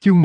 Chương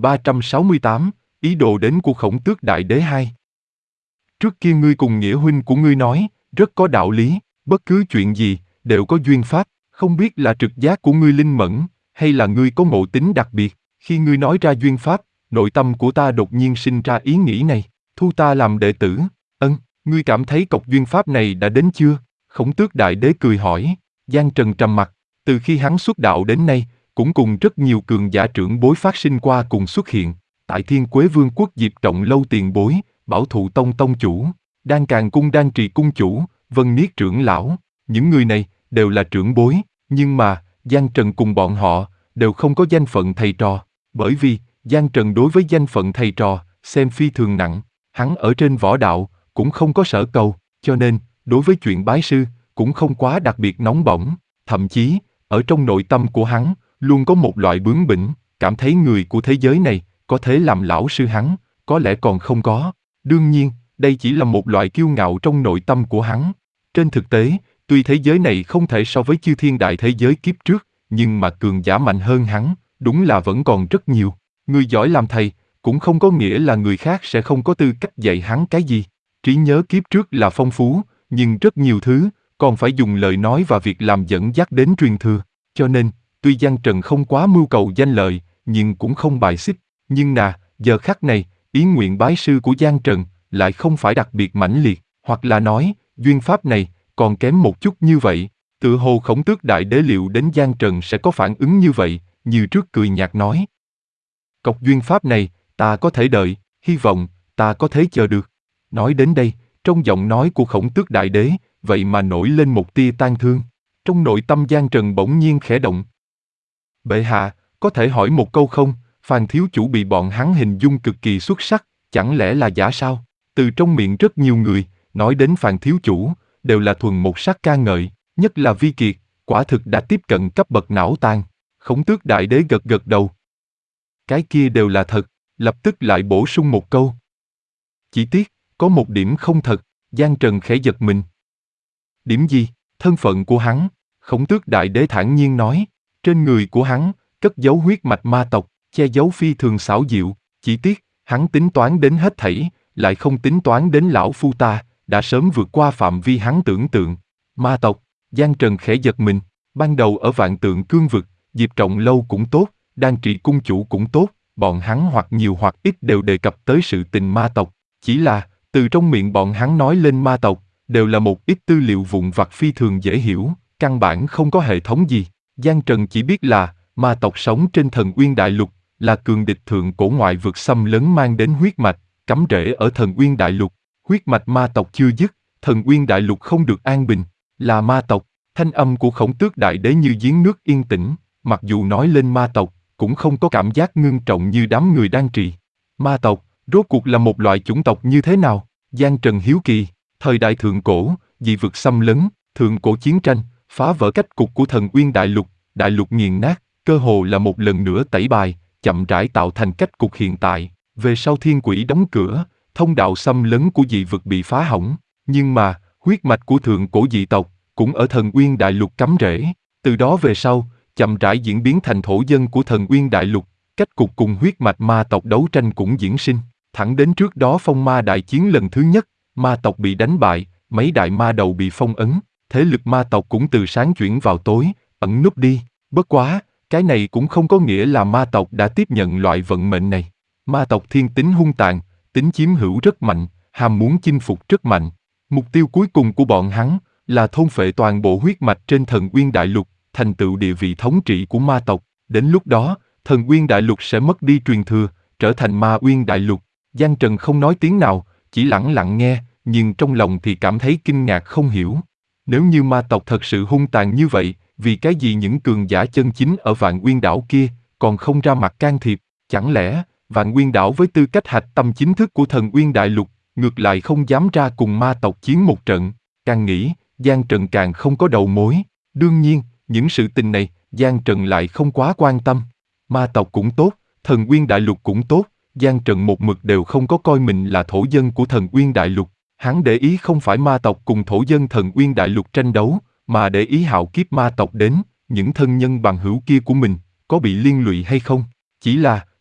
1368, ý đồ đến của Khổng Tước Đại Đế 2. Trước kia ngươi cùng nghĩa huynh của ngươi nói, rất có đạo lý, bất cứ chuyện gì, đều có duyên pháp, không biết là trực giác của ngươi linh mẫn, hay là ngươi có ngộ tính đặc biệt, khi ngươi nói ra duyên pháp, nội tâm của ta đột nhiên sinh ra ý nghĩ này, thu ta làm đệ tử, ngươi cảm thấy cọc duyên pháp này đã đến chưa? Khổng Tước Đại Đế cười hỏi. Giang Trần trầm mặt, từ khi hắn xuất đạo đến nay, cũng cùng rất nhiều cường giả trưởng bối phát sinh qua cùng xuất hiện, tại Thiên Quế Vương quốc Diệp Trọng Lâu tiền bối, Bảo Thụ Tông tông chủ, Đan Càn Cung Đan Trì cung chủ, Vân Niết trưởng lão, những người này đều là trưởng bối, nhưng mà Giang Trần cùng bọn họ đều không có danh phận thầy trò, bởi vì Giang Trần đối với danh phận thầy trò xem phi thường nặng, hắn ở trên võ đạo cũng không có sở cầu, cho nên đối với chuyện bái sư cũng không quá đặc biệt nóng bỏng, thậm chí ở trong nội tâm của hắn luôn có một loại bướng bỉnh, cảm thấy người của thế giới này có thể làm lão sư hắn, có lẽ còn không có. Đương nhiên, đây chỉ là một loại kiêu ngạo trong nội tâm của hắn. Trên thực tế, tuy thế giới này không thể so với chư thiên đại thế giới kiếp trước, nhưng mà cường giả mạnh hơn hắn, đúng là vẫn còn rất nhiều. Người giỏi làm thầy, cũng không có nghĩa là người khác sẽ không có tư cách dạy hắn cái gì. Trí nhớ kiếp trước là phong phú, nhưng rất nhiều thứ, còn phải dùng lời nói và việc làm dẫn dắt đến truyền thừa. Cho nên, tuy Giang Trần không quá mưu cầu danh lợi, nhưng cũng không bài xích. Nhưng giờ khắc này, ý nguyện bái sư của Giang Trần lại không phải đặc biệt mãnh liệt, hoặc là nói, duyên pháp này còn kém một chút như vậy. Tựa hồ Khổng Tước Đại Đế liệu đến Giang Trần sẽ có phản ứng như vậy, như trước cười nhạt nói. Cọc duyên pháp này, ta có thể đợi, hy vọng, ta có thể chờ được. Nói đến đây, trong giọng nói của Khổng Tước Đại Đế, vậy mà nổi lên một tia tang thương. Trong nội tâm Giang Trần bỗng nhiên khẽ động. Bệ hạ, có thể hỏi một câu không? Phàn thiếu chủ bị bọn hắn hình dung cực kỳ xuất sắc, chẳng lẽ là giả sao? Từ trong miệng rất nhiều người, nói đến Phàn thiếu chủ, đều là thuần một sắc ca ngợi, nhất là Vi Kiệt, quả thực đã tiếp cận cấp bậc não tàn. Khổng Tước Đại Đế gật gật đầu. Cái kia đều là thật, lập tức lại bổ sung một câu. Chỉ tiếc, có một điểm không thật, Giang Trần khẽ giật mình. Điểm gì? Thân phận của hắn, Khổng Tước Đại Đế thản nhiên nói, trên người của hắn, cất giấu huyết mạch ma tộc, che giấu phi thường xảo diệu, chỉ tiếc, hắn tính toán đến hết thảy, lại không tính toán đến lão phu ta, đã sớm vượt qua phạm vi hắn tưởng tượng. Ma tộc, Giang Trần khẽ giật mình, ban đầu ở Vạn Tượng Cương vực, Diệp Trọng Lâu cũng tốt, Đan Trì cung chủ cũng tốt, bọn hắn hoặc nhiều hoặc ít đều đề cập tới sự tình ma tộc, chỉ là, từ trong miệng bọn hắn nói lên ma tộc, đều là một ít tư liệu vụn vặt phi thường dễ hiểu, căn bản không có hệ thống gì. Giang Trần chỉ biết là, ma tộc sống trên Thần Uyên Đại Lục, là cường địch thượng cổ ngoại vực xâm lấn mang đến huyết mạch, cắm rễ ở Thần Uyên Đại Lục. Huyết mạch ma tộc chưa dứt, Thần Uyên Đại Lục không được an bình, là ma tộc. Thanh âm của Khổng Tước Đại Đế như giếng nước yên tĩnh, mặc dù nói lên ma tộc, cũng không có cảm giác ngưng trọng như đám người đang trì. Ma tộc, rốt cuộc là một loại chủng tộc như thế nào? Giang Trần hiếu kỳ, thời đại thượng cổ, dị vực xâm lấn, thượng cổ chiến tranh, phá vỡ cách cục của Thần Uyên Đại lục nghiền nát, cơ hồ là một lần nữa tẩy bài, chậm rãi tạo thành cách cục hiện tại. Về sau thiên quỷ đóng cửa, thông đạo xâm lấn của dị vực bị phá hỏng, nhưng mà, huyết mạch của thượng cổ dị tộc, cũng ở Thần Uyên Đại Lục cắm rễ. Từ đó về sau, chậm rãi diễn biến thành thổ dân của Thần Uyên Đại Lục, cách cục cùng huyết mạch ma tộc đấu tranh cũng diễn sinh, thẳng đến trước đó phong ma đại chiến lần thứ nhất, ma tộc bị đánh bại, mấy đại ma đầu bị phong ấn, thế lực ma tộc cũng từ sáng chuyển vào tối, ẩn núp đi. Bất quá, cái này cũng không có nghĩa là ma tộc đã tiếp nhận loại vận mệnh này. Ma tộc thiên tính hung tàn, tính chiếm hữu rất mạnh, ham muốn chinh phục rất mạnh. Mục tiêu cuối cùng của bọn hắn là thôn phệ toàn bộ huyết mạch trên Thần Uyên Đại Lục, thành tựu địa vị thống trị của ma tộc. Đến lúc đó, Thần Uyên Đại Lục sẽ mất đi truyền thừa, trở thành Ma Uyên Đại Lục. Giang Trần không nói tiếng nào, chỉ lẳng lặng nghe, nhưng trong lòng thì cảm thấy kinh ngạc không hiểu. Nếu như ma tộc thật sự hung tàn như vậy, vì cái gì những cường giả chân chính ở Vạn Uyên Đảo kia còn không ra mặt can thiệp? Chẳng lẽ Vạn Uyên Đảo với tư cách hạch tâm chính thức của Thần Uyên Đại Lục, ngược lại không dám ra cùng ma tộc chiến một trận? Càng nghĩ, Giang Trần càng không có đầu mối. Đương nhiên, những sự tình này, Giang Trần lại không quá quan tâm. Ma tộc cũng tốt, Thần Uyên Đại Lục cũng tốt, Giang Trần một mực đều không có coi mình là thổ dân của Thần Uyên Đại Lục. Hắn để ý không phải ma tộc cùng thổ dân Thần Uyên Đại Lục tranh đấu, mà để ý hạo kiếp ma tộc đến, những thân nhân bằng hữu kia của mình, có bị liên lụy hay không. Chỉ là,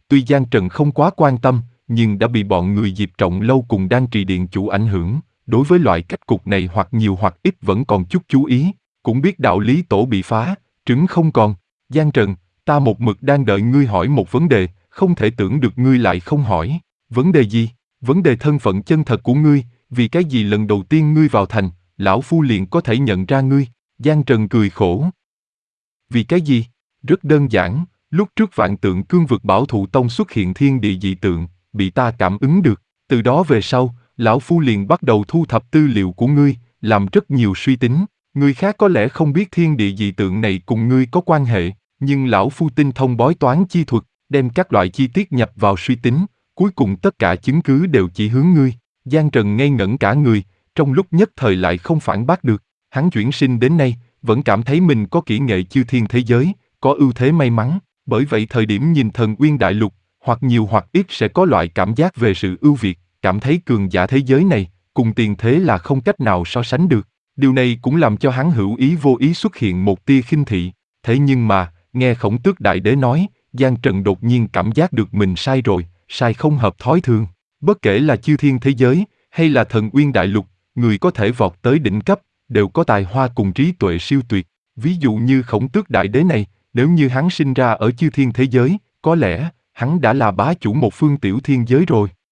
Tuy Giang Trần không quá quan tâm, nhưng đã bị bọn người Diệp Trọng Lâu cùng Đan Trì Điện chủ ảnh hưởng. Đối với loại cách cục này hoặc nhiều hoặc ít vẫn còn chút chú ý, cũng biết đạo lý tổ bị phá, trứng không còn. Giang Trần, ta một mực đang đợi ngươi hỏi một vấn đề, không thể tưởng được ngươi lại không hỏi. Vấn đề gì? Vấn đề thân phận chân thật của ngươi, vì cái gì lần đầu tiên ngươi vào thành, lão phu liền có thể nhận ra ngươi. Giang Trần cười khổ. Vì cái gì? Rất đơn giản, lúc trước Vạn Tượng Cương vực Bảo Thụ Tông xuất hiện thiên địa dị tượng, bị ta cảm ứng được. Từ đó về sau, lão phu liền bắt đầu thu thập tư liệu của ngươi, làm rất nhiều suy tính. Người khác có lẽ không biết thiên địa dị tượng này cùng ngươi có quan hệ, nhưng lão phu tinh thông bói toán chi thuật, đem các loại chi tiết nhập vào suy tính, cuối cùng tất cả chứng cứ đều chỉ hướng ngươi. Giang Trần ngây ngẩn cả người, trong lúc nhất thời lại không phản bác được. Hắn chuyển sinh đến nay, vẫn cảm thấy mình có kỹ nghệ chư thiên thế giới, có ưu thế may mắn, bởi vậy thời điểm nhìn Thần Uyên Đại Lục, hoặc nhiều hoặc ít sẽ có loại cảm giác về sự ưu việt, cảm thấy cường giả thế giới này, cùng tiền thế là không cách nào so sánh được. Điều này cũng làm cho hắn hữu ý vô ý xuất hiện một tia khinh thị. Thế nhưng mà, nghe Khổng Tước Đại Đế nói, Giang Trần đột nhiên cảm giác được mình sai rồi, sai không hợp thói thường. Bất kể là chư thiên thế giới, hay là Thần Uyên Đại Lục, người có thể vọt tới đỉnh cấp, đều có tài hoa cùng trí tuệ siêu tuyệt. Ví dụ như Khổng Tước Đại Đế này, nếu như hắn sinh ra ở chư thiên thế giới, có lẽ, hắn đã là bá chủ một phương tiểu thiên giới rồi.